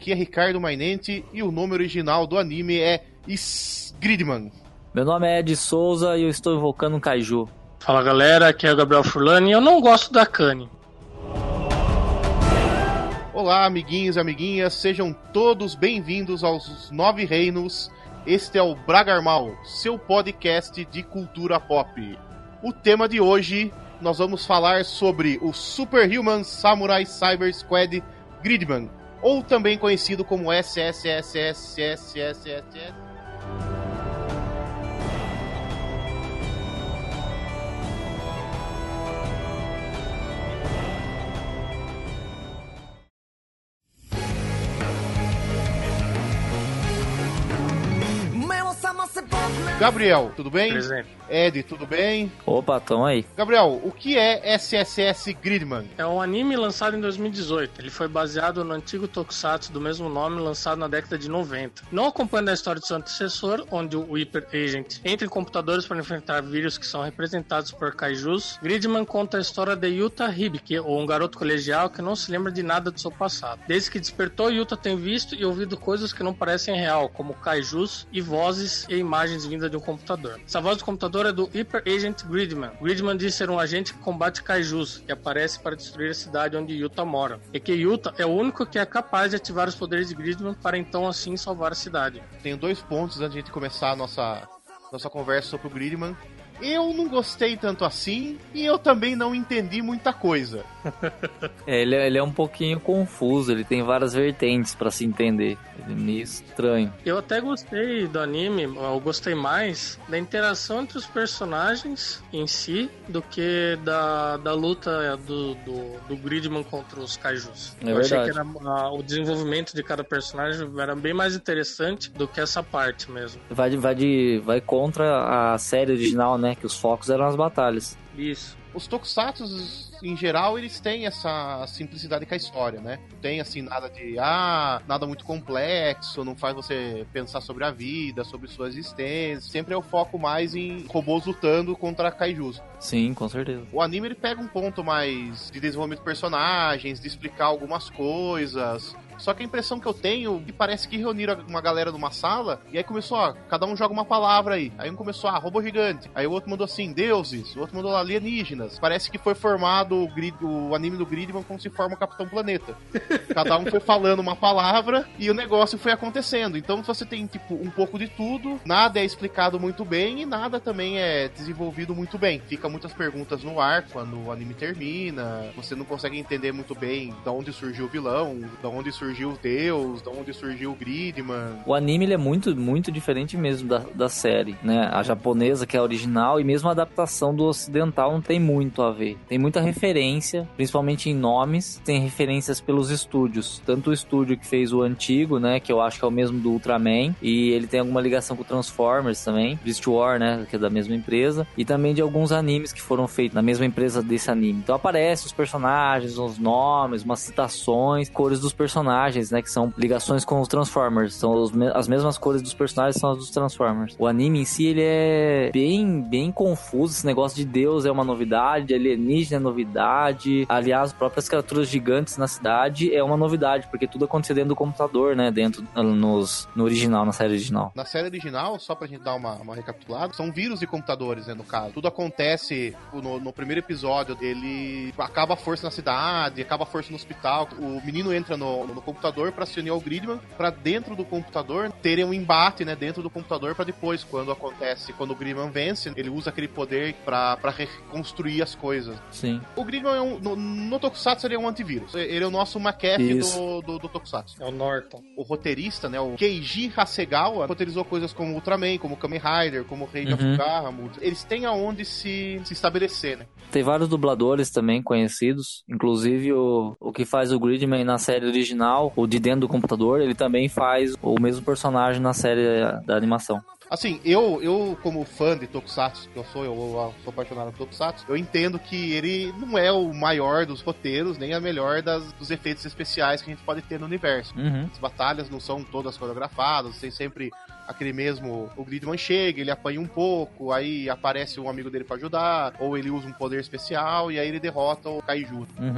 Aqui é Ricardo Mainente e o nome original do anime é Gridman. Meu nome é Ed Souza e eu estou invocando um kaiju. Fala galera, aqui é o Gabriel Furlani e eu não gosto da Akane. Olá amiguinhos e amiguinhas, sejam todos bem-vindos aos 9 Reinos. Este é o Bragarmal, seu podcast de cultura pop. O tema de hoje, nós vamos falar sobre o Superhuman Samurai Cyber Squad Gridman, ou também conhecido como SSSSSSSS. Gabriel, tudo bem? Presente. Ed, tudo bem? Opa, tamo aí. Gabriel, o que é SSS Gridman? É um anime lançado em 2018. Ele foi baseado no antigo tokusatsu do mesmo nome, lançado na década de 90. Não acompanhando a história de seu antecessor, onde o Hyper Agent entra em computadores para enfrentar vírus que são representados por kaijus, Gridman conta a história de Yuta Hibiki, ou um garoto colegial que não se lembra de nada do seu passado. Desde que despertou, Yuta tem visto e ouvido coisas que não parecem real, como kaijus e vozes e imagens vindas de um computador. Essa voz do computador é do Hyper Agent Gridman. Gridman diz ser um agente que combate kaijus e aparece para destruir a cidade onde Yuta mora. E que Yuta é o único que é capaz de ativar os poderes de Gridman para então assim salvar a cidade. Tenho 2 pontos antes de a gente começar a nossa conversa sobre o Gridman. Eu não gostei tanto assim e eu também não entendi muita coisa. Ele é um pouquinho confuso, ele tem várias vertentes pra se entender. Ele é meio estranho. Eu até gostei do anime, eu gostei mais da interação entre os personagens em si do que da luta do Gridman contra os kaijus. É eu verdade. achei que o desenvolvimento de cada personagem era bem mais interessante do que essa parte mesmo. Vai contra a série original, né? Que os focos eram as batalhas. Isso. Os tokusatsu, em geral, eles têm essa simplicidade com a história, né? Não tem, assim, nada muito complexo, não faz você pensar sobre a vida, sobre sua existência. Sempre é o foco mais em robôs lutando contra kaijus. Sim, com certeza. O anime, ele pega um ponto mais de desenvolvimento de personagens, de explicar algumas coisas. Só que a impressão que eu tenho é que parece que reuniram uma galera numa sala e aí começou, cada um joga uma palavra aí. Aí um começou, robô gigante. Aí o outro mandou assim, deuses. O outro mandou alienígenas. Parece que foi formado o anime do Gridman como se forma o Capitão Planeta. Cada um foi falando uma palavra e o negócio foi acontecendo. Então você tem, tipo, um pouco de tudo. Nada é explicado muito bem e nada também é desenvolvido muito bem. Fica muitas perguntas no ar quando o anime termina. Você não consegue entender muito bem de onde surgiu o vilão, de onde surgiu o Deus, de onde surgiu o Gridman. O anime ele é muito, muito diferente mesmo da série, né? A japonesa, que é a original, e mesmo a adaptação do ocidental não tem muito a ver. Tem muita referência, principalmente em nomes, tem referências pelos estúdios. Tanto o estúdio que fez o antigo, né? Que eu acho que é o mesmo do Ultraman, e ele tem alguma ligação com o Transformers também, Beast War, né? Que é da mesma empresa, e também de alguns animes que foram feitos na mesma empresa desse anime. Então aparecem os personagens, os nomes, umas citações, cores dos personagens, né, que são ligações com os Transformers, são as mesmas cores dos personagens, são as dos Transformers. O anime em si, ele é bem confuso, esse negócio de Deus é uma novidade, alienígena é novidade, aliás, as próprias criaturas gigantes na cidade é uma novidade, porque tudo acontece dentro do computador, né, no original, na série original. Na série original, só pra gente dar uma recapitulada, são vírus de computadores, né, no caso. Tudo acontece no primeiro episódio, ele acaba a força na cidade, acaba a força no hospital, o menino entra no computador para se unir ao Gridman, para dentro do computador terem um embate, né, dentro do computador, para depois, quando o Gridman vence, ele usa aquele poder para reconstruir as coisas. Sim. O Gridman no Tokusatsu ele é um antivírus. Ele é o nosso McAfee do Tokusatsu. É o Norton. O roteirista, né, o Keiji Hasegawa, roteirizou coisas como Ultraman, como Kamen Rider, como Rei of Bahamut. Eles têm aonde se estabelecer, né? Tem vários dubladores também conhecidos, inclusive o que faz o Gridman na série original, o de dentro do computador, ele também faz o mesmo personagem na série da animação. Assim, eu como fã de Tokusatsu, que eu sou apaixonado por Tokusatsu, eu entendo que ele não é o maior dos roteiros, nem a melhor dos efeitos especiais que a gente pode ter no universo. As batalhas não são todas coreografadas, tem sempre aquele mesmo, o Gridman chega, ele apanha um pouco, aí aparece um amigo dele pra ajudar, ou ele usa um poder especial e aí ele derrota o Kaiju.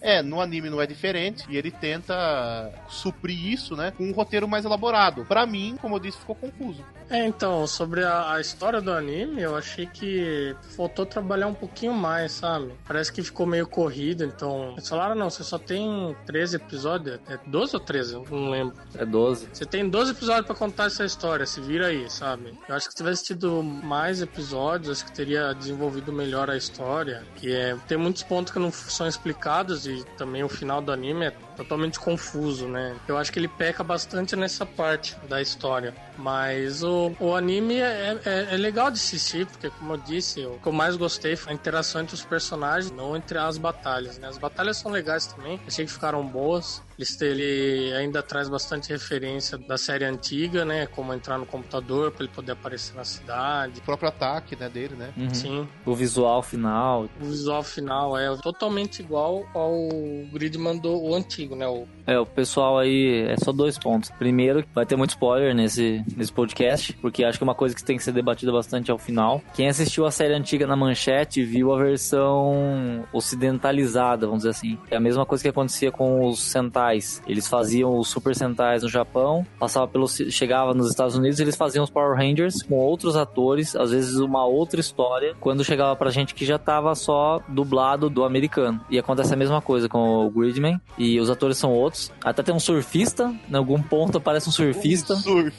No anime não é diferente, e ele tenta suprir isso, né, com um roteiro mais elaborado. Pra mim, como eu disse, ficou confuso. Então, sobre a história do anime, eu achei que faltou trabalhar um pouquinho mais, sabe? Parece que ficou meio corrido, então... Eles falaram, não, você só tem 13 episódios, é 12 ou 13? Eu não lembro. É 12. Você tem 12 episódios pra contar essa história, se vira aí, sabe? Eu acho que se tivesse tido mais episódios, acho que teria desenvolvido melhor a história, tem muitos pontos que não são explicados e também o final do anime é totalmente confuso, né? Eu acho que ele peca bastante nessa parte da história. Mas o anime é legal de assistir, porque, como eu disse, o que eu mais gostei foi a interação entre os personagens, não entre as batalhas, né? As batalhas são legais também, achei que ficaram boas. Ele ainda traz bastante referência da série antiga, né? Como entrar no computador para ele poder aparecer na cidade. O próprio ataque, né, dele, né? Uhum. Sim. O visual final. O visual final é totalmente igual ao Gridman do antigo, né? O pessoal aí, é só 2 pontos. Primeiro, vai ter muito spoiler nesse podcast, porque acho que é uma coisa que tem que ser debatida bastante ao final. Quem assistiu a série antiga na Manchete viu a versão ocidentalizada, vamos dizer assim. É a mesma coisa que acontecia com os Sentais. Eles faziam os Super Sentais no Japão, chegava nos Estados Unidos, eles faziam os Power Rangers com outros atores, às vezes uma outra história, quando chegava pra gente que já tava só dublado do americano. E acontece a mesma coisa com o Gridman, e os atores são outros. Até tem um surfista, em algum ponto aparece um surfista.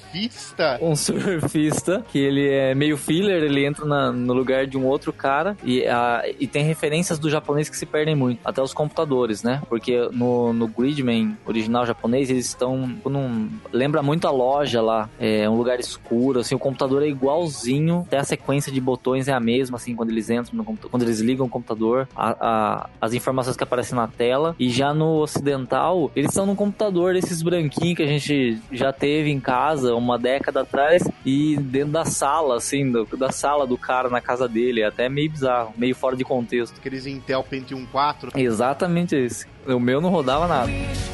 Um surfista, que ele é meio filler, ele entra no lugar de um outro cara, e tem referências do japonês que se perdem muito, até os computadores, né? Porque no Gridman original japonês, eles estão lembra muito a loja lá, é um lugar escuro, assim, o computador é igualzinho, até a sequência de botões é a mesma, assim, quando eles entram no computador, quando eles ligam o computador, as informações que aparecem na tela. E já no ocidental, eles estão num computador desses branquinhos que a gente já teve em casa uma década atrás, e dentro da sala, assim, da sala do cara na casa dele, é até meio bizarro, meio fora de contexto. Aqueles Intel Pentium 4. Exatamente esse. O meu não rodava nada.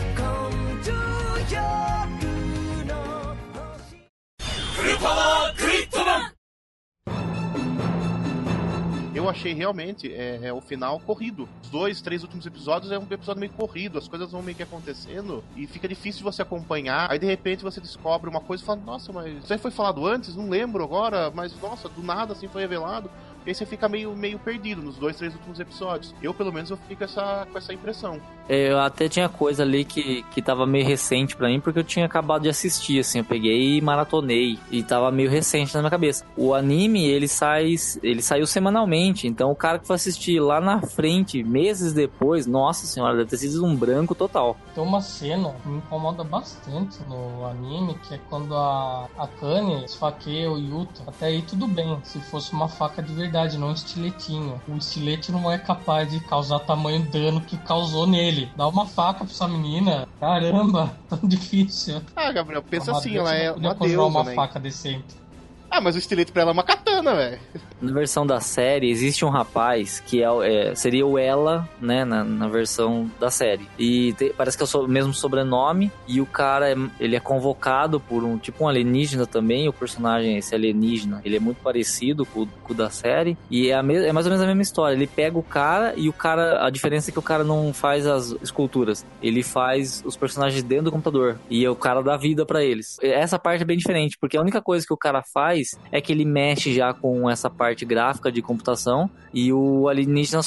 Eu achei realmente o final corrido. Os 2, 3 últimos episódios é um episódio meio corrido, as coisas vão meio que acontecendo e fica difícil de você acompanhar. Aí de repente você descobre uma coisa e fala, nossa, mas isso aí foi falado antes? Não lembro agora, mas nossa, do nada assim foi revelado. E aí você fica meio perdido nos 2, 3 últimos episódios. Eu, pelo menos, eu fico com essa impressão. Eu até tinha coisa ali que tava meio recente pra mim, porque eu tinha acabado de assistir, assim, eu peguei e maratonei, e tava meio recente na minha cabeça. O anime, ele saiu semanalmente, então o cara que foi assistir lá na frente, meses depois, nossa senhora, deve ter sido um branco total. Tem uma cena que me incomoda bastante no anime, que é quando a Akane esfaqueia o Yuta. Até aí tudo bem, se fosse uma faca de verdade, não um estiletinho. O estilete não é capaz de causar tamanho dano que causou nele. Dá uma faca pra essa menina. Caramba, tão difícil. Gabriel, pensa assim, ela é uma deusa, uma né? faca decente. Mas o estilete pra ela é uma katana, velho. Na versão da série, existe um rapaz que seria o Ela, né, na versão da série. E parece que é o mesmo sobrenome, e o cara, ele é convocado por um alienígena também, o personagem, esse alienígena, ele é muito parecido com o da série, e é mais ou menos a mesma história. Ele pega o cara, e a diferença é que o cara não faz as esculturas, ele faz os personagens dentro do computador, e o cara dá vida pra eles. Essa parte é bem diferente, porque a única coisa que o cara faz é que ele mexe já com essa parte gráfica de computação, e o alienígena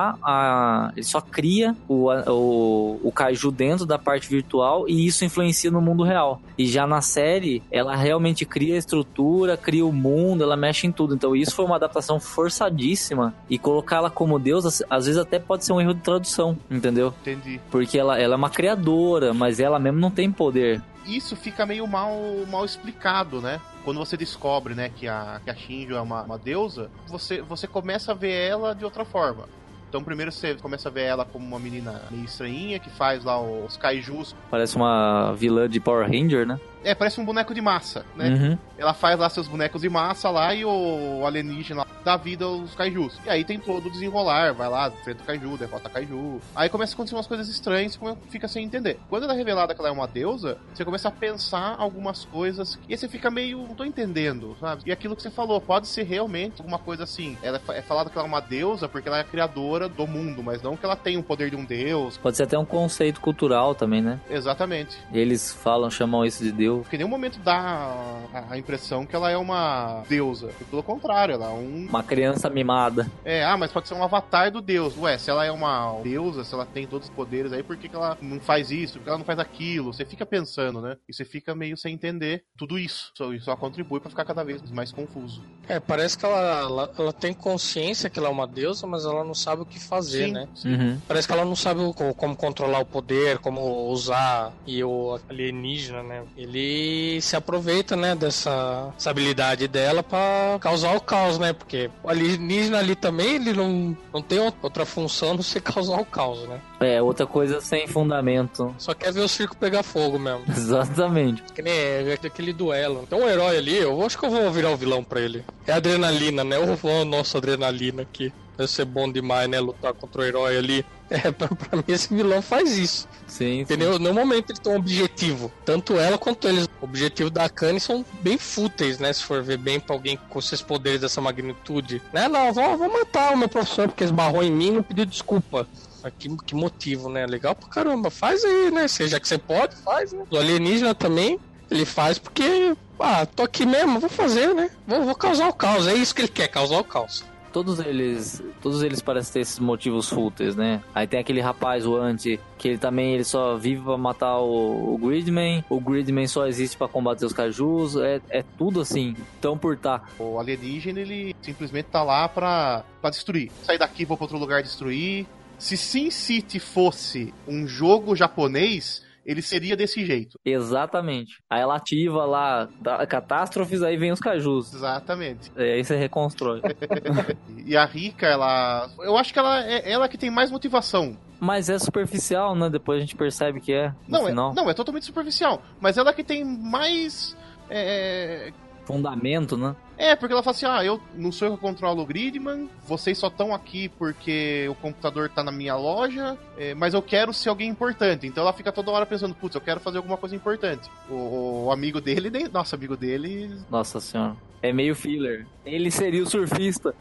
ele só cria o kaiju dentro da parte virtual, e isso influencia no mundo real. E já na série, ela realmente cria a estrutura, cria o mundo, ela mexe em tudo. Então isso foi uma adaptação forçadíssima, e colocar ela como deus, às vezes até pode ser um erro de tradução, entendeu? Entendi. Porque ela é uma criadora, mas ela mesmo não tem poder. Isso fica meio mal explicado, né? Quando você descobre, né, que a Shinjo é uma deusa, você começa a ver ela de outra forma. Então primeiro você começa a ver ela como uma menina meio estranhinha, que faz lá os kaijus. Parece uma vilã de Power Ranger, né? Parece um boneco de massa, né? Uhum. Ela faz lá seus bonecos de massa lá e o alienígena dá vida aos kaijus. E aí tem todo o desenrolar, vai lá, enfrenta o kaiju, derrota o kaiju. Aí começa a acontecer umas coisas estranhas, você fica sem entender. Quando ela é revelada que ela é uma deusa, você começa a pensar algumas coisas e aí você fica meio, não tô entendendo, sabe? E aquilo que você falou, pode ser realmente alguma coisa assim. Ela é falado que ela é uma deusa porque ela é a criadora do mundo, mas não que ela tem o poder de um deus. Pode ser até um conceito cultural também, né? Exatamente. Eles chamam isso de Deus. Porque em nenhum momento dá a impressão que ela é uma deusa. Pelo contrário, ela é uma criança mimada. Mas pode ser um avatar do deus. Ué, se ela é uma deusa, se ela tem todos os poderes aí, por que ela não faz isso? Por que ela não faz aquilo? Você fica pensando, né? E você fica meio sem entender tudo isso. Isso só contribui pra ficar cada vez mais confuso. Parece que ela tem consciência que ela é uma deusa, mas ela não sabe o que fazer, né? Uhum. Parece que ela não sabe como controlar o poder, como usar. E o alienígena, né? Ele se aproveita, né, dessa habilidade dela pra causar o caos, né? Porque o alienígena ali também, ele não tem outra função a não ser causar o caos, né? Outra coisa sem fundamento. Só quer ver o circo pegar fogo mesmo. Exatamente. Que nem aquele duelo. Tem um herói ali, eu acho que eu vou virar o vilão pra ele. É a adrenalina, né? Nossa, adrenalina aqui. Deve ser bom demais, né? Lutar contra o herói ali. Pra mim esse vilão faz isso. Sim. Entendeu? No momento ele tem um objetivo. Tanto ela quanto eles. O objetivo da Akane são bem fúteis, né? Se for ver bem pra alguém com esses poderes dessa magnitude. Né? Não, vou matar o meu professor porque esbarrou em mim e não pediu desculpa. Que motivo, né? Legal pra caramba. Faz aí, né? Já que você pode, faz, né? O alienígena também, ele faz porque... tô aqui mesmo, vou fazer, né? Vou causar o caos. É isso que ele quer, causar o caos. Todos eles parecem ter esses motivos fúteis, né? Aí tem aquele rapaz, o Anti, que ele só vive pra matar o Gridman. O Gridman só existe pra combater os kaijus. É tudo assim, tão por tá. O alienígena, ele simplesmente tá lá pra destruir. Sair daqui, vou pra outro lugar destruir. Se Sin City fosse um jogo japonês, ele seria desse jeito. Exatamente. Aí ela ativa lá catástrofes, aí vem os kaijus. Exatamente. Aí você reconstrói. E a Rika, eu acho que ela é ela que tem mais motivação. Mas é superficial, né? Depois a gente percebe que é. Não, é totalmente superficial. Mas ela que tem mais... fundamento, né? Porque ela fala assim, eu não sou eu que controlo o Gridman, vocês só estão aqui porque o computador tá na minha loja, mas eu quero ser alguém importante. Então ela fica toda hora pensando, putz, eu quero fazer alguma coisa importante. O amigo dele, nosso amigo dele... Nossa senhora, é meio filler. Ele seria o surfista.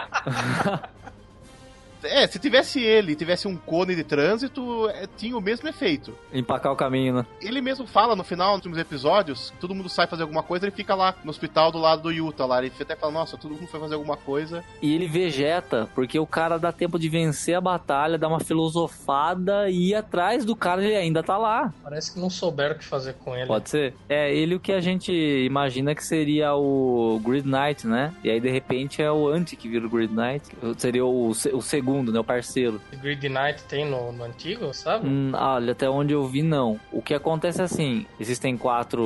Se tivesse um cone de trânsito, tinha o mesmo efeito. Empacar o caminho, né? Ele mesmo fala no final, nos últimos episódios, todo mundo sai fazer alguma coisa, ele fica lá no hospital do lado do Yuta lá. Ele até fala, nossa, todo mundo foi fazer alguma coisa. E ele vegeta, porque o cara dá tempo de vencer a batalha, dá uma filosofada e ir atrás do cara, ele ainda tá lá. Parece que não souberam o que fazer com ele. Pode ser. Ele o que a gente imagina que seria o Grid Knight, né? E aí, de repente, é o Anti que vira o Grid Knight. Seria o segundo, né? O parceiro. Grid Knight tem no antigo, sabe? Olha, até onde eu vi, não. O que acontece é assim, existem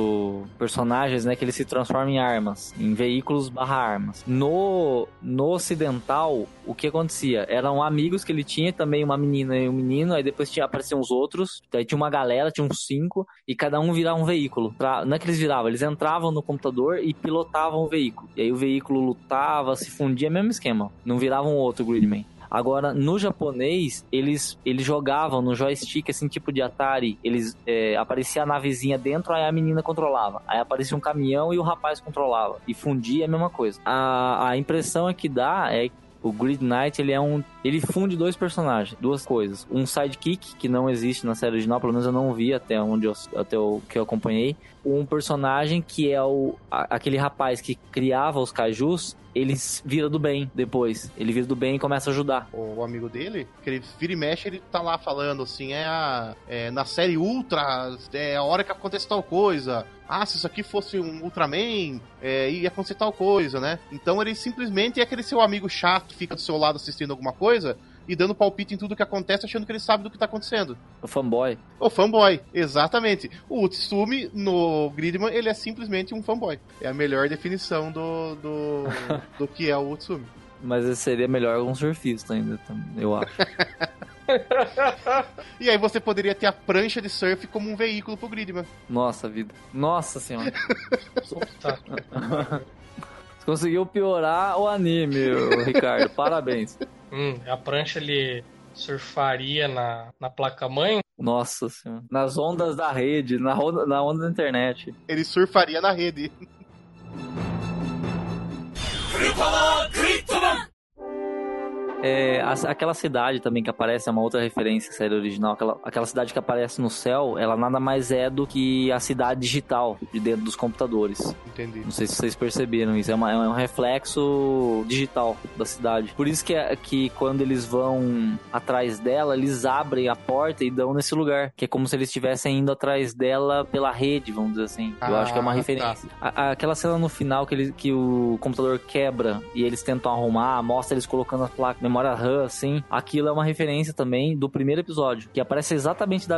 4 personagens, né, que eles se transformam em armas, em veículos / armas. No ocidental, o que acontecia? Eram amigos que ele tinha, também uma menina e um menino, aí depois apareciam os outros, aí tinha uma galera, tinha uns 5, e cada um virava um veículo. Não é que eles viravam, eles entravam no computador e pilotavam o veículo. E aí o veículo lutava, se fundia, mesmo esquema. Não virava um outro Gridman. Agora, no japonês, eles jogavam no joystick, assim, tipo de Atari. Aparecia a navezinha dentro, aí a menina controlava. Aí aparecia um caminhão e o rapaz controlava. E fundia a mesma coisa. A impressão que dá é que o Grid Knight, ele funde 2 personagens, 2 coisas. Um sidekick, que não existe na série original, pelo menos eu não vi até o que eu acompanhei. Um personagem que é aquele rapaz que criava os kaijus, ele vira do bem depois. Ele vira do bem e começa a ajudar. O amigo dele, que ele vira e mexe, ele tá lá falando assim, na série Ultra, é a hora que acontece tal coisa. Se isso aqui fosse um Ultraman, ia acontecer tal coisa, né? Então ele simplesmente é aquele seu amigo chato que fica do seu lado assistindo alguma coisa e dando palpite em tudo que acontece, achando que ele sabe do que tá acontecendo. O fanboy. O fanboy, exatamente. O Utsumi, no Gridman, ele é simplesmente um fanboy. É a melhor definição do que é o Utsumi. Mas ele seria melhor um surfista ainda, eu acho. E aí você poderia ter a prancha de surf como um veículo pro Gridman. Nossa vida. Nossa senhora. Tá. Você conseguiu piorar o anime, Ricardo. Parabéns. A prancha ele surfaria na placa-mãe. Nossa senhora. Nas ondas da rede, na onda da internet. Ele surfaria na rede. Aquela cidade também que aparece é uma outra referência à série original. Aquela cidade que aparece no céu, ela nada mais é do que a cidade digital de dentro dos computadores. Entendi. Não sei se vocês perceberam isso. É um reflexo digital da cidade. Por isso que quando eles vão atrás dela, eles abrem a porta e dão nesse lugar. Que é como se eles estivessem indo atrás dela pela rede, vamos dizer assim. Eu acho que é uma referência. Tá. Aquela cena no final que o computador quebra e eles tentam arrumar, mostra eles colocando as placas, memória RAM, assim. Aquilo é uma referência também do primeiro episódio. Que aparece exatamente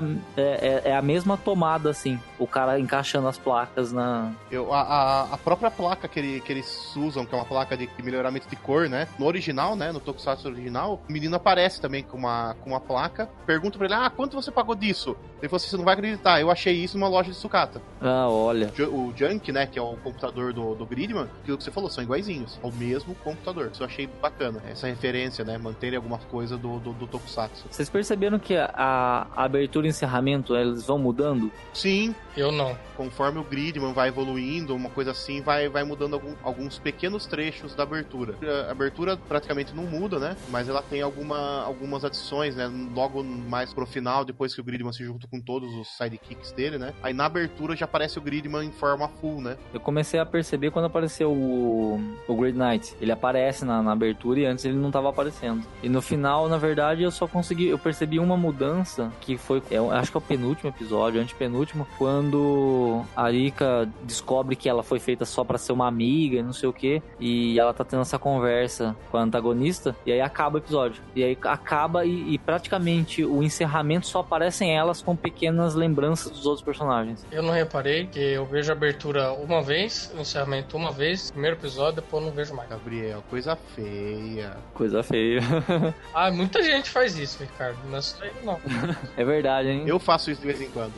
a mesma tomada, assim. O cara encaixando as placas na... A própria placa que eles usam, que é uma placa de melhoramento de cor, né? No original, né? No Tokusatsu original, o menino aparece também com uma placa. Pergunta pra ele, quanto você pagou disso? Ele falou assim, você não vai acreditar, eu achei isso numa loja de sucata. Olha. O Junk, né? Que é o computador do Gridman, aquilo que você falou, são iguaizinhos. É o mesmo computador. Isso eu achei bacana. Essa referência, né? Manterem algumas coisas do Tokusatsu. Vocês perceberam que a abertura e encerramento, eles vão mudando? Sim. Eu não. Conforme o Gridman vai evoluindo, uma coisa assim, vai mudando alguns pequenos trechos da abertura. A abertura praticamente não muda, né? Mas ela tem algumas adições, né? Logo mais pro final, depois que o Gridman se junta com todos os sidekicks dele, né? Aí na abertura já aparece o Gridman em forma full, né? Eu comecei a perceber quando apareceu o Great Knight. Ele aparece na abertura e antes ele não tava aparecendo. E no final, na verdade, eu percebi uma mudança que foi, acho que é o penúltimo episódio, antepenúltimo, quando a Arika descobre que ela foi feita só pra ser uma amiga e não sei o que, e ela tá tendo essa conversa com a antagonista, e aí acaba o episódio. E aí acaba e praticamente o encerramento só aparecem elas com pequenas lembranças dos outros personagens. Eu não reparei, que eu vejo a abertura uma vez, o encerramento uma vez, primeiro episódio, depois eu não vejo mais. Gabriel, coisa feia. Coisa feia. Muita gente faz isso, Ricardo, não sei não. É verdade, hein? Eu faço isso de vez em quando.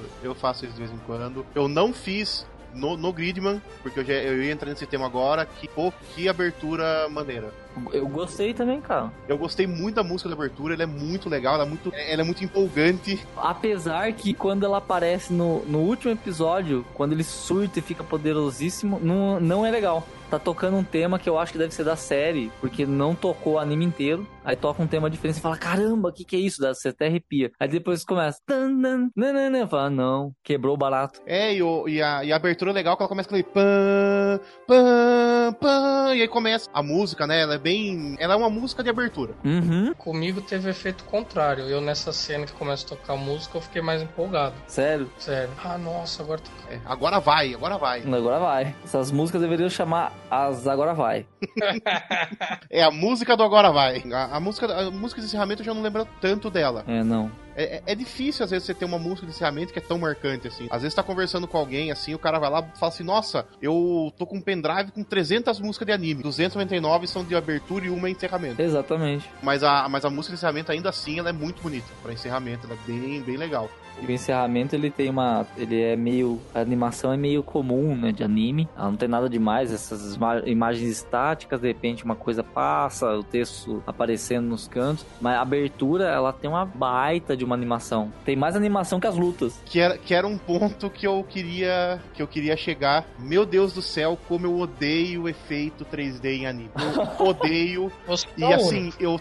Eu não fiz no Gridman, porque eu ia entrar nesse tema agora, que abertura maneira. Eu gostei também, cara. Eu gostei muito da música da abertura, ela é muito legal, ela é muito empolgante. Apesar que quando ela aparece no último episódio, quando ele surta e fica poderosíssimo, não é legal. Tá tocando um tema que eu acho que deve ser da série, porque não tocou o anime inteiro. Aí toca um tema diferente e fala, caramba, o que é isso? Você até arrepia. Aí depois começa, fala, não, quebrou o barato. E a abertura é legal, que ela começa com aquele pam, pam, pam, e aí começa a música, né? Ela é uma música de abertura. Uhum. Comigo teve efeito contrário. Eu nessa cena que começa a tocar música, eu fiquei mais empolgado. Sério? Sério. Nossa, agora toca. Agora vai. Agora vai. Essas músicas deveriam chamar as Agora Vai. É a música do Agora Vai. A música de encerramento eu já não lembro tanto dela. Não. É difícil, às vezes, você ter uma música de encerramento que é tão marcante, assim. Às vezes tá conversando com alguém, assim, o cara vai lá e fala assim, nossa, eu tô com um pendrive com 300 músicas de anime. 299 são de abertura e uma é encerramento. Exatamente. Mas a música de encerramento, ainda assim, ela é muito bonita. Pra encerramento, ela é bem, bem legal. E o encerramento, ele é meio... A animação é meio comum, né, de anime. Ela não tem nada demais, essas imagens estáticas, de repente uma coisa passa, o texto aparecendo nos cantos. Mas a abertura, ela tem uma baita de uma animação. Tem mais animação que as lutas. Que era um ponto que eu queria chegar. Meu Deus do céu, como eu odeio o efeito 3D em anime. Eu odeio. E assim, eu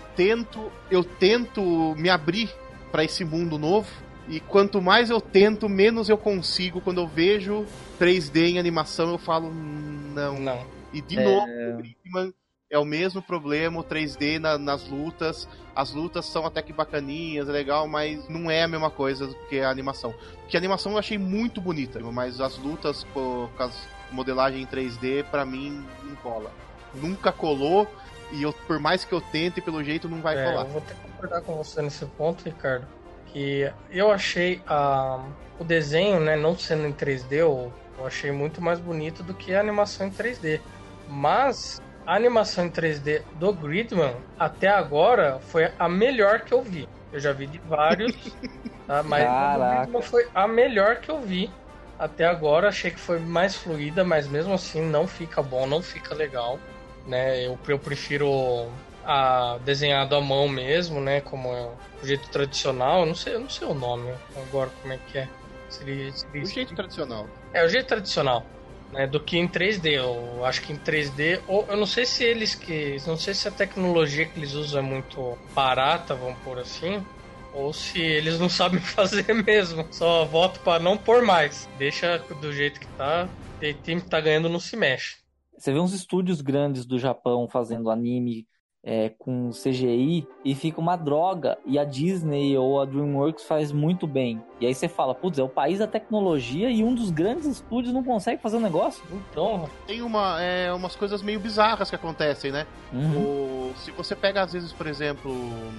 tento me abrir pra esse mundo novo. E quanto mais eu tento, menos eu consigo. Quando eu vejo 3D em animação, eu falo, não. E de novo, o Gridman é o mesmo problema, o 3D nas lutas. As lutas são até que bacaninhas, é legal, mas não é a mesma coisa do que a animação. Porque a animação eu achei muito bonita, mas as lutas com as modelagem em 3D, pra mim, não cola. Nunca colou, e por mais que eu tente, pelo jeito, não vai colar. Eu vou ter que concordar com você nesse ponto, Ricardo. Que eu achei o desenho, né, não sendo em 3D, eu achei muito mais bonito do que a animação em 3D. Mas a animação em 3D do Gridman, até agora, foi a melhor que eu vi. Eu já vi de vários, tá? Mas Caraca. a Gridman foi a melhor que eu vi até agora. Achei que foi mais fluida, mas mesmo assim não fica bom, não fica legal, né? Eu prefiro desenhado à mão mesmo, né? Como é o jeito tradicional. Eu não sei o nome agora, como é que é. Seria O jeito tradicional. É o jeito tradicional, né? Do que em 3D. Eu acho que em 3D, ou eu não sei se não sei se a tecnologia que eles usam é muito barata, vamos pôr assim, ou se eles não sabem fazer mesmo. Só voto para não pôr mais. Deixa do jeito que tá. O time que tá ganhando não se mexe. Você vê uns estúdios grandes do Japão fazendo anime com CGI e fica uma droga. E a Disney ou a DreamWorks faz muito bem. E aí você fala, putz, é o país da tecnologia e um dos grandes estúdios não consegue fazer um negócio? Então, Tem umas coisas meio bizarras que acontecem, né? Se você pega, às vezes, por exemplo,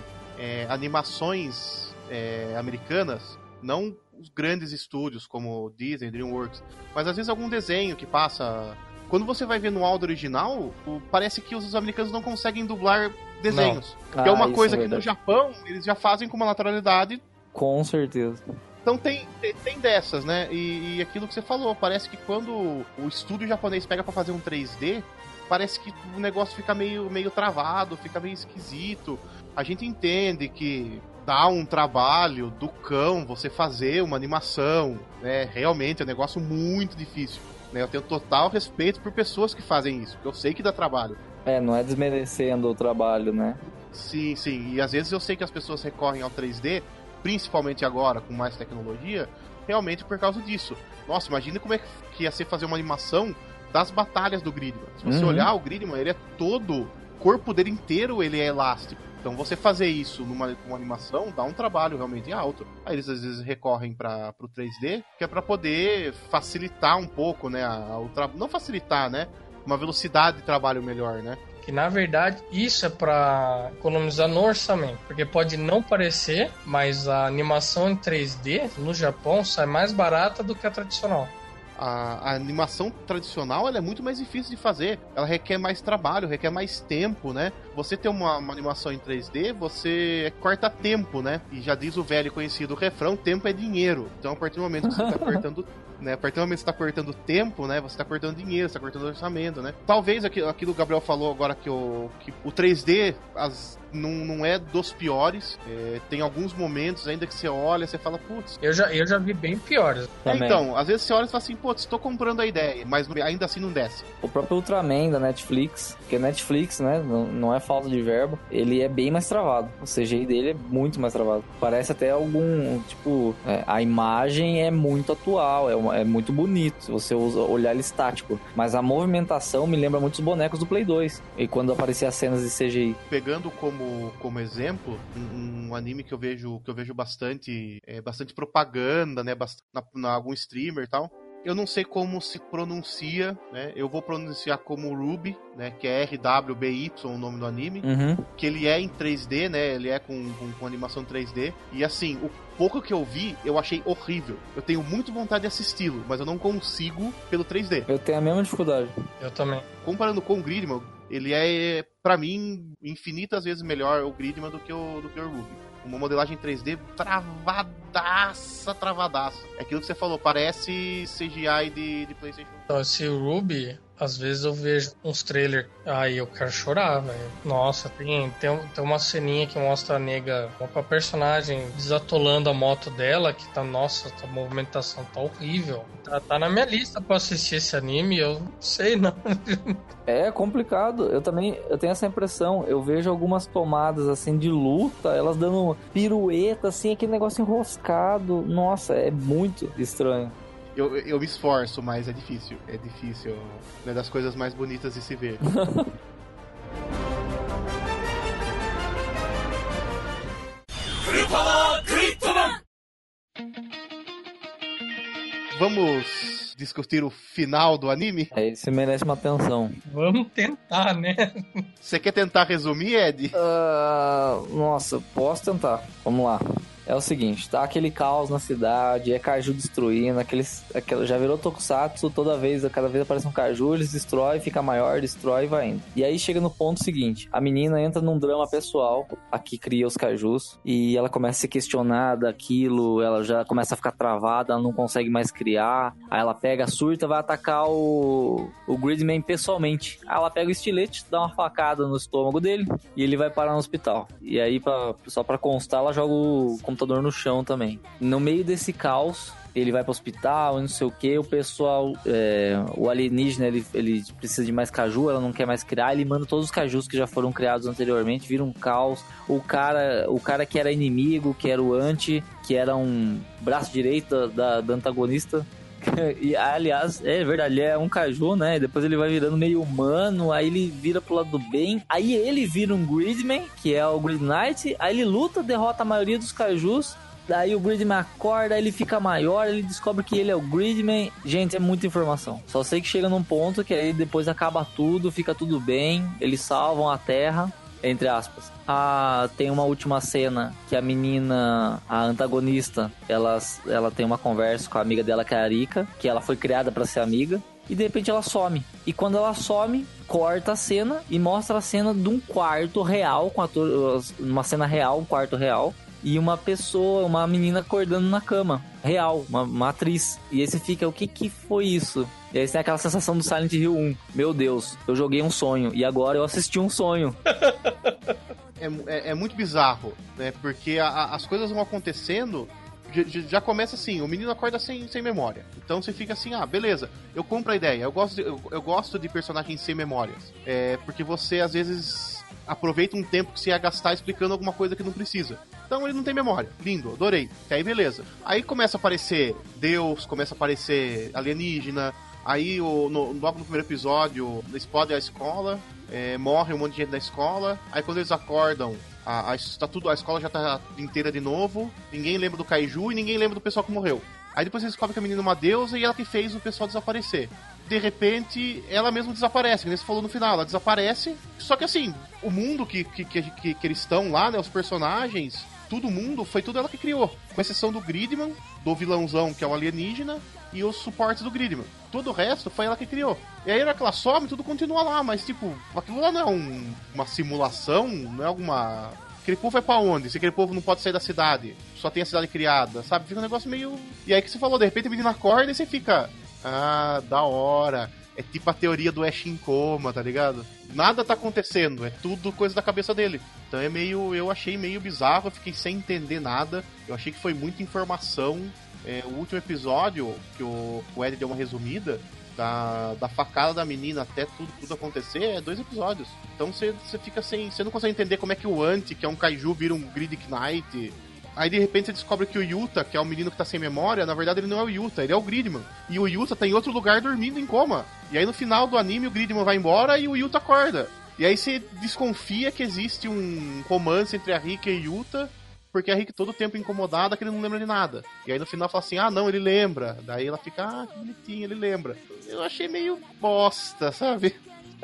animações americanas, não os grandes estúdios como Disney, DreamWorks, mas às vezes algum desenho que passa... Quando você vai ver no áudio original, parece que os americanos não conseguem dublar desenhos. Que é uma coisa que no Japão eles já fazem com uma naturalidade. Com certeza. Então tem dessas, né? E aquilo que você falou, parece que quando o estúdio japonês pega pra fazer um 3D, parece que o negócio fica meio travado, fica meio esquisito. A gente entende que dá um trabalho do cão você fazer uma animação, né? Realmente é um negócio muito difícil. Eu tenho total respeito por pessoas que fazem isso, porque eu sei que dá trabalho. Não é desmerecendo o trabalho, né? Sim. E às vezes eu sei que as pessoas recorrem ao 3D, principalmente agora, com mais tecnologia, realmente por causa disso. Nossa, imagina como é que ia ser fazer uma animação das batalhas do Gridman. Se você olhar, o Gridman, ele é todo... O corpo dele inteiro, ele é elástico. Então você fazer isso numa animação dá um trabalho realmente alto. Aí eles às vezes recorrem pro 3D, que é para poder facilitar um pouco, né? Não facilitar, né? Uma velocidade de trabalho melhor, né? Que na verdade isso é para economizar no orçamento, porque pode não parecer, mas a animação em 3D no Japão sai mais barata do que a tradicional. A animação tradicional ela é muito mais difícil de fazer. Ela requer mais trabalho, requer mais tempo, né? Você ter uma animação em 3D, você corta tempo, né? E já diz o velho e conhecido refrão, tempo é dinheiro. Então, a partir do momento que você está cortando... Né? A partir do momento que você está cortando tempo, né? Você está cortando dinheiro, você está cortando orçamento, né? Talvez aquilo que o Gabriel falou agora, que o 3D não é dos piores. Tem alguns momentos ainda que você olha, você fala, putz... Eu já vi bem piores. Então, às vezes você olha e fala assim, putz, estou comprando a ideia, mas ainda assim não desce. O próprio Ultraman da Netflix, que Netflix, né, não é falta de verbo, ele é bem mais travado. O CGI dele é muito mais travado. Parece até a imagem é muito atual, é muito bonito, se você olhar ele estático. Mas a movimentação me lembra muito os bonecos do Play 2. E quando aparecia as cenas de CGI. Pegando como exemplo, um anime que eu vejo bastante propaganda, né, na algum streamer e tal. Eu não sei como se pronuncia, né? Eu vou pronunciar como Ruby, né? Que é RWBY, o nome do anime. Que ele é em 3D, né? Ele é com animação 3D. E assim, o pouco que eu vi, eu achei horrível. Eu tenho muito vontade de assisti-lo, mas eu não consigo pelo 3D. Eu tenho a mesma dificuldade. Eu também. Comparando com o Gridman, ele é, pra mim, infinitas vezes melhor o Gridman do que o Ruby. Uma modelagem 3D travadaça. É aquilo que você falou, parece CGI de PlayStation. Então, esse Ruby, às vezes eu vejo uns trailers, aí eu quero chorar, velho. Nossa, tem uma ceninha que mostra a nega, a personagem desatolando a moto dela, que tá, nossa, a movimentação tá horrível. Tá na minha lista pra assistir esse anime, eu não sei não. É complicado, eu tenho essa impressão. Eu vejo algumas tomadas assim de luta, elas dando pirueta, assim, aquele negócio enroscado. Nossa, é muito estranho. Eu me esforço, mas é difícil. É difícil. Não é das coisas mais bonitas de se ver. Vamos discutir o final do anime? Esse merece uma atenção. Vamos tentar, né? Você quer tentar resumir, Ed? Nossa, posso tentar. Vamos lá. É o seguinte, tá aquele caos na cidade, é Kaiju destruindo, já virou Tokusatsu, cada vez aparece um Kaiju, eles destroem, fica maior, destrói e vai indo. E aí chega no ponto seguinte, a menina entra num drama pessoal, a que cria os Kaijus, e ela começa a se questionar daquilo, ela já começa a ficar travada, ela não consegue mais criar, aí ela pega, surta, vai atacar o Gridman pessoalmente. Aí ela pega o estilete, dá uma facada no estômago dele, e ele vai parar no hospital. E aí, só pra constar, ela joga o computador no chão também. No meio desse caos, ele vai pro hospital e não sei o que, o pessoal, o alienígena, ele precisa de mais Kaiju, ela não quer mais criar, ele manda todos os Kaijus que já foram criados anteriormente, vira um caos. O cara que era inimigo, que era o anti, que era um braço direito da antagonista, e aliás, é verdade, ele é um Kaiju, né? Depois ele vai virando meio humano, aí ele vira pro lado do bem, aí ele vira um Gridman, que é o Grid Knight, aí ele luta, derrota a maioria dos Kaijus. Daí o Gridman acorda, ele fica maior, ele descobre que ele é o Gridman. Gente, é muita informação. Só sei que chega num ponto que aí depois acaba tudo, fica tudo bem, eles salvam a Terra, entre aspas. Tem uma última cena que a menina, a antagonista, ela tem uma conversa com a amiga dela, que é a Arika, que ela foi criada pra ser amiga. E de repente ela some. E quando ela some, corta a cena e mostra a cena de um quarto real, uma cena real, um quarto real. E uma pessoa, uma menina acordando na cama. Real, uma atriz. E aí você fica, o que foi isso? E aí você tem aquela sensação do Silent Hill 1. Meu Deus, eu joguei um sonho. E agora eu assisti um sonho. É muito bizarro, né? Porque as coisas vão acontecendo... Já começa assim, o menino acorda sem memória. Então você fica assim, beleza, eu compro a ideia. Eu gosto de personagens sem memórias. Porque você, às vezes... aproveita um tempo que você ia gastar explicando alguma coisa que não precisa. Então ele não tem memória. Lindo, adorei. E aí beleza. Aí começa a aparecer Deus, começa a aparecer alienígena. Aí logo no primeiro episódio, eles explodem a escola, morre um monte de gente na escola. Aí quando eles acordam, a escola já tá inteira de novo. Ninguém lembra do Kaiju e ninguém lembra do pessoal que morreu. Aí depois eles descobrem que a menina é uma deusa e ela que fez o pessoal desaparecer. De repente, ela mesma desaparece, como você falou no final, ela desaparece. Só que assim, o mundo que eles estão lá, né, os personagens, foi tudo ela que criou. Com exceção do Gridman, do vilãozão, que é o alienígena, e os suportes do Gridman. Todo o resto foi ela que criou. E aí, na hora que ela some, tudo continua lá, mas tipo, aquilo lá não é uma simulação, não é alguma... Aquele povo vai pra onde? Se aquele povo não pode sair da cidade, só tem a cidade criada, sabe? Fica um negócio meio... E aí que você falou, de repente a menina acorda e você fica... da hora. É tipo a teoria do Ash em coma, tá ligado? Nada tá acontecendo, é tudo coisa da cabeça dele. Então eu achei meio bizarro, eu fiquei sem entender nada. Eu achei que foi muita informação. O último episódio, que o Ed deu uma resumida, da facada da menina até tudo acontecer, é 2 episódios. Então você fica sem... Você não consegue entender como é que o Anti, que é um Kaiju, vira um Grid Knight. Aí de repente você descobre que o Yuta, que é o menino que tá sem memória, na verdade ele não é o Yuta, ele é o Gridman. E o Yuta tá em outro lugar dormindo em coma. E aí no final do anime o Gridman vai embora e o Yuta acorda. E aí você desconfia que existe um romance entre a Rika e o Yuta, porque a Rika todo o tempo incomodada que ele não lembra de nada. E aí no final fala assim, não, ele lembra. Daí ela fica, que bonitinho, ele lembra. Eu achei meio bosta, sabe?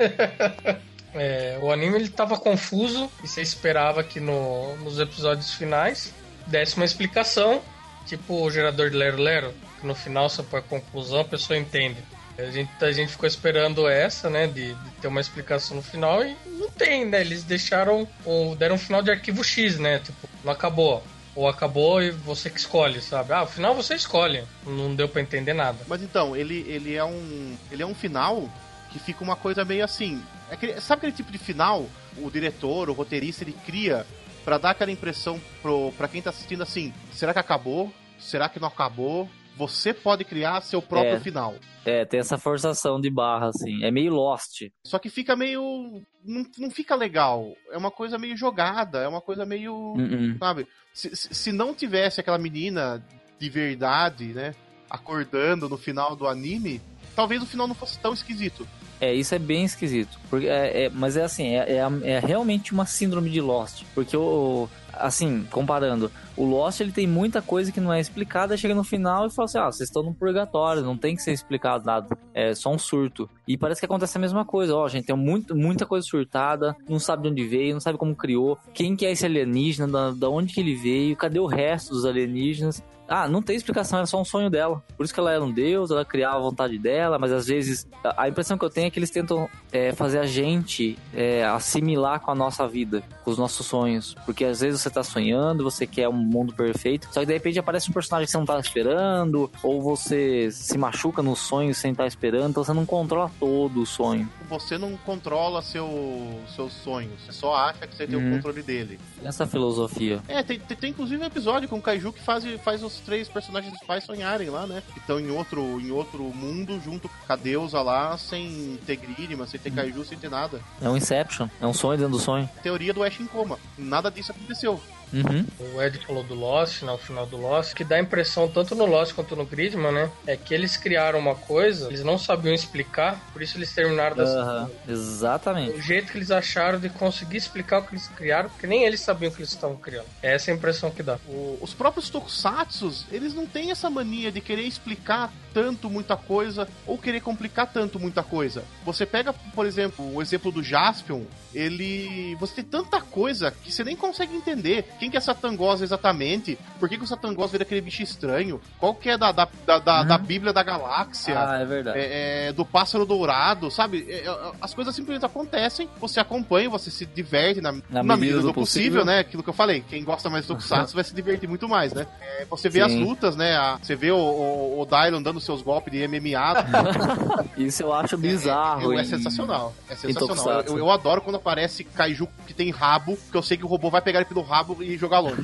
O anime ele tava confuso e você esperava que nos episódios finais desse uma explicação, tipo o gerador de Lero Lero, que no final você põe a conclusão, a pessoa entende. A gente ficou esperando essa, né, de ter uma explicação no final e não tem, né? Eles deram um final de arquivo X, né? Tipo, não acabou. Ou acabou e você que escolhe, sabe? O final você escolhe. Não deu pra entender nada. Mas então, ele é um final que fica uma coisa meio assim... Sabe aquele tipo de final? O diretor, o roteirista, ele cria pra dar aquela impressão pra quem tá assistindo assim, será que acabou? Será que não acabou? Você pode criar seu próprio final. Tem essa forçação de barra, assim. É meio Lost. Só que fica meio... Não fica legal. É uma coisa meio jogada. É uma coisa meio... Sabe? Se não tivesse aquela menina de verdade, né? Acordando no final do anime, talvez o final não fosse tão esquisito. Isso é bem esquisito. Porque mas é assim, é realmente uma síndrome de Lost. Porque assim, comparando, o Lost ele tem muita coisa que não é explicada, chega no final e fala assim, vocês estão no purgatório, não tem que ser explicado nada, é só um surto. E parece que acontece a mesma coisa, gente, tem muita coisa surtada, não sabe de onde veio, não sabe como criou, quem que é esse alienígena, da onde que ele veio, cadê o resto dos alienígenas? Não tem explicação, era só um sonho dela. Por isso que ela era um deus, ela criava a vontade dela, mas às vezes a impressão que eu tenho é que eles tentam fazer a gente assimilar com a nossa vida, com os nossos sonhos. Porque às vezes você tá sonhando, você quer um mundo perfeito, só que de repente aparece um personagem que você não tá esperando, ou você se machuca no sonho sem estar esperando, então você não controla todo o sonho. Você não controla seus sonhos, você só acha que você tem o controle dele. Essa filosofia. Tem inclusive um episódio com o Kaiju que faz os 3 personagens principais sonharem lá, né? Que estão em outro mundo, junto com a deusa lá, sem ter Gridman, sem ter Kaiju, sem ter nada. É um Inception, é um sonho dentro do sonho. Teoria do Ash em coma. Nada disso aconteceu. O Ed falou do Lost, no final do Lost, que dá a impressão, tanto no Lost quanto no Gridman, né? É que eles criaram uma coisa, eles não sabiam explicar, por isso eles terminaram dessa Exatamente. O jeito que eles acharam de conseguir explicar o que eles criaram, porque nem eles sabiam o que eles estavam criando. Essa é a impressão que dá. Os próprios tokusatsus, eles não têm essa mania de querer explicar tanto muita coisa, ou querer complicar tanto muita coisa. Você pega, por exemplo, o exemplo do Jaspion, você tem tanta coisa que você nem consegue entender. Quem que é Satangosa exatamente? Por que o Satangosa vira aquele bicho estranho? Qual que é da Bíblia da Galáxia? É verdade. Do Pássaro Dourado, sabe? As coisas simplesmente acontecem, você acompanha, você se diverte na medida do possível, né? Aquilo que eu falei, quem gosta mais do Tokusatsu vai se divertir muito mais, né? Você vê as lutas, né? Você vê o Dylon dando seus golpes de MMA. Isso eu acho bizarro. É sensacional. É sensacional. Eu adoro quando aparece Kaiju que tem rabo, porque eu sei que o robô vai pegar ele pelo rabo e jogar longe.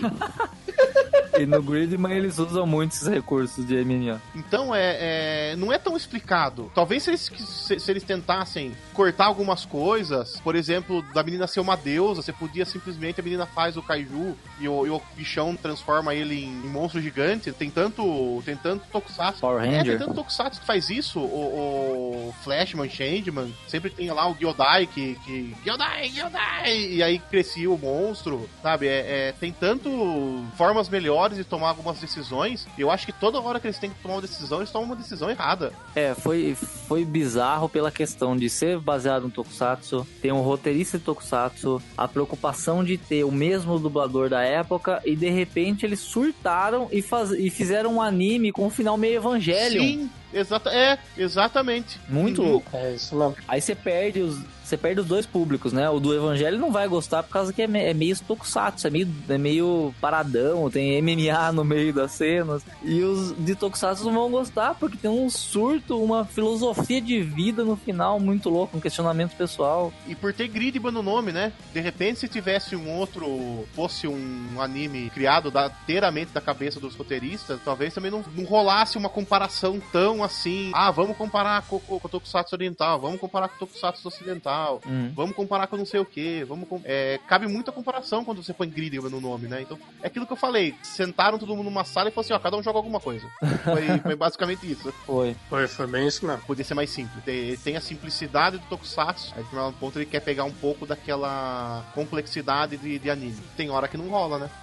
E no Gridman eles usam muito esses recursos de MMA. Então não é tão explicado. Talvez se eles tentassem cortar algumas coisas, por exemplo, da menina ser uma deusa, você podia simplesmente, a menina faz o Kaiju e o bichão transforma ele em monstro gigante. Tem tanto Tokusatsu. Power Ranger. Tem tanto Tokusatsu que faz isso. O Flashman, Changeman, sempre tem lá o Gyodai que Gyodai! E aí crescia o monstro, sabe? Tem tanto formas melhores de tomar algumas decisões, e eu acho que toda hora que eles têm que tomar uma decisão, eles tomam uma decisão errada. Foi bizarro pela questão de ser baseado no Tokusatsu, ter um roteirista de Tokusatsu, a preocupação de ter o mesmo dublador da época, e de repente eles surtaram e fizeram um anime com um final meio Evangelion. Sim, exatamente. Muito louco. É isso mesmo. Aí você perde os dois públicos, né? O do Evangelho não vai gostar por causa que é meio Tokusatsu, é meio paradão, tem MMA no meio das cenas. E os de Tokusatsu não vão gostar porque tem um surto, uma filosofia de vida no final muito louco, um questionamento pessoal. E por ter Gridman no nome, né? De repente, se tivesse fosse um anime criado inteiramente da cabeça dos roteiristas, talvez também não rolasse uma comparação tão assim. Vamos comparar com o Tokusatsu oriental, vamos comparar com o Tokusatsu ocidental. Vamos comparar com não sei o que. Cabe muita comparação quando você põe Gridman no nome, né? Então, é aquilo que eu falei. Sentaram todo mundo numa sala e falaram assim, cada um joga alguma coisa. Foi basicamente isso. Foi bem isso mesmo. Podia ser mais simples. Tem a simplicidade do Tokusatsu. Aí, no ponto, ele quer pegar um pouco daquela complexidade de anime. Tem hora que não rola, né?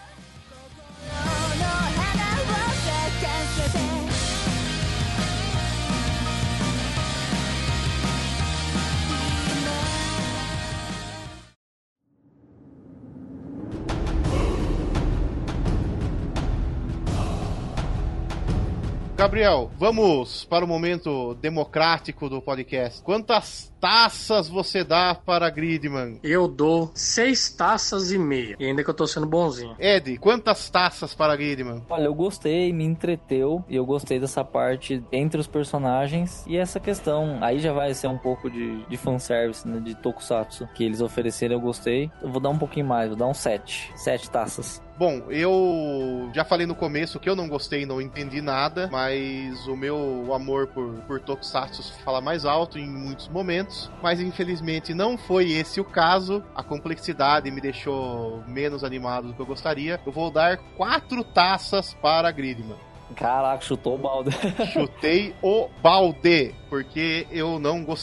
Gabriel, vamos para o momento democrático do podcast. Quantas taças você dá para Gridman? Eu dou 6 taças e meia. E ainda que eu tô sendo bonzinho. Ed, quantas taças para Gridman? Olha, eu gostei, me entreteu. E eu gostei dessa parte entre os personagens. E essa questão, aí já vai ser um pouco de fanservice, né? De Tokusatsu que eles ofereceram, eu gostei. Eu vou dar um pouquinho mais, vou dar um 7. 7 taças. Bom, eu já falei no começo que eu não gostei, não entendi nada, mas o meu amor por Tokusatsu fala mais alto em muitos momentos, mas infelizmente não foi esse o caso. A complexidade me deixou menos animado do que eu gostaria. Eu vou dar 4 taças para Gridman. Caraca, chutou o balde. Chutei o balde, porque eu não gostei.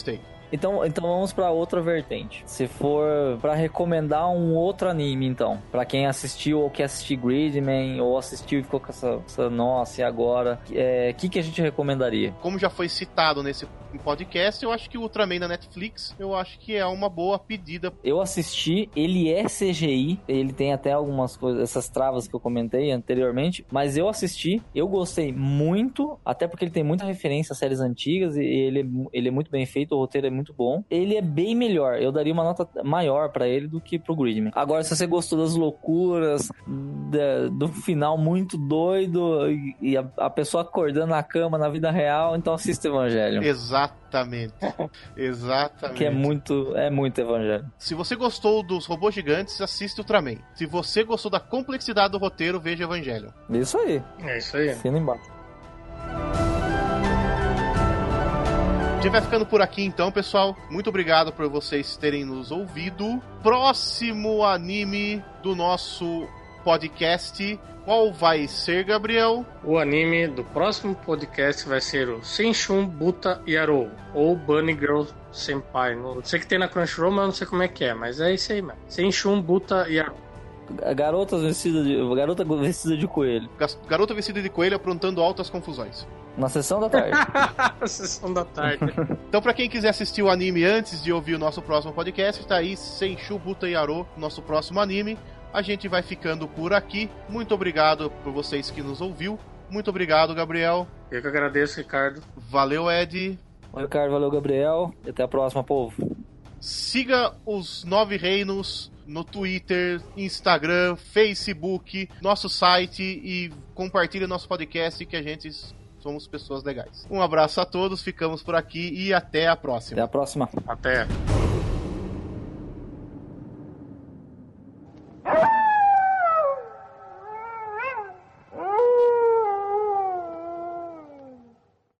Então vamos pra outra vertente. Se for pra recomendar um outro anime, então, pra quem assistiu ou quer assistir Gridman, ou assistiu e ficou com essa nossa, e agora? Que a gente recomendaria? Como já foi citado nesse podcast, eu acho que o Ultraman na Netflix, eu acho que é uma boa pedida. Eu assisti, ele é CGI, ele tem até algumas coisas, essas travas que eu comentei anteriormente, mas eu assisti, eu gostei muito, até porque ele tem muita referência a séries antigas, e ele é muito bem feito, o roteiro é muito bom. Ele é bem melhor, eu daria uma nota maior pra ele do que pro Gridman. Agora, se você gostou das loucuras, do final muito doido, e a pessoa acordando na cama na vida real, então assista Evangelho. Exatamente. Exatamente. Que é muito Evangelho. Se você gostou dos robôs gigantes, assiste Ultraman. Se você gostou da complexidade do roteiro, veja Evangelho. Isso aí. É isso aí. Assina embaixo. A gente vai ficando por aqui então, pessoal. Muito obrigado por vocês terem nos ouvido. Próximo anime do nosso podcast, qual vai ser, Gabriel? O anime do próximo podcast vai ser o Senshun Buta Yarou, ou Bunny Girl Senpai. Não sei que tem na Crunchyroll, mas eu não sei como é que é, mas é isso aí mesmo. Senshun Buta Yarou. Garota vestida de coelho. Garota vestida de coelho aprontando altas confusões. Na sessão da tarde. Na sessão da tarde. Então, pra quem quiser assistir o anime antes de ouvir o nosso próximo podcast, tá aí Senshun Buta Yarou, nosso próximo anime. A gente vai ficando por aqui. Muito obrigado por vocês que nos ouviu. Muito obrigado, Gabriel. Eu que agradeço, Ricardo. Valeu, Ed. Valeu, Ricardo. Valeu, Gabriel. E até a próxima, povo. Siga os 9 Reinos no Twitter, Instagram, Facebook, nosso site e compartilhe nosso podcast, que a gente somos pessoas legais. Um abraço a todos, ficamos por aqui e até a próxima. Até a próxima. Até.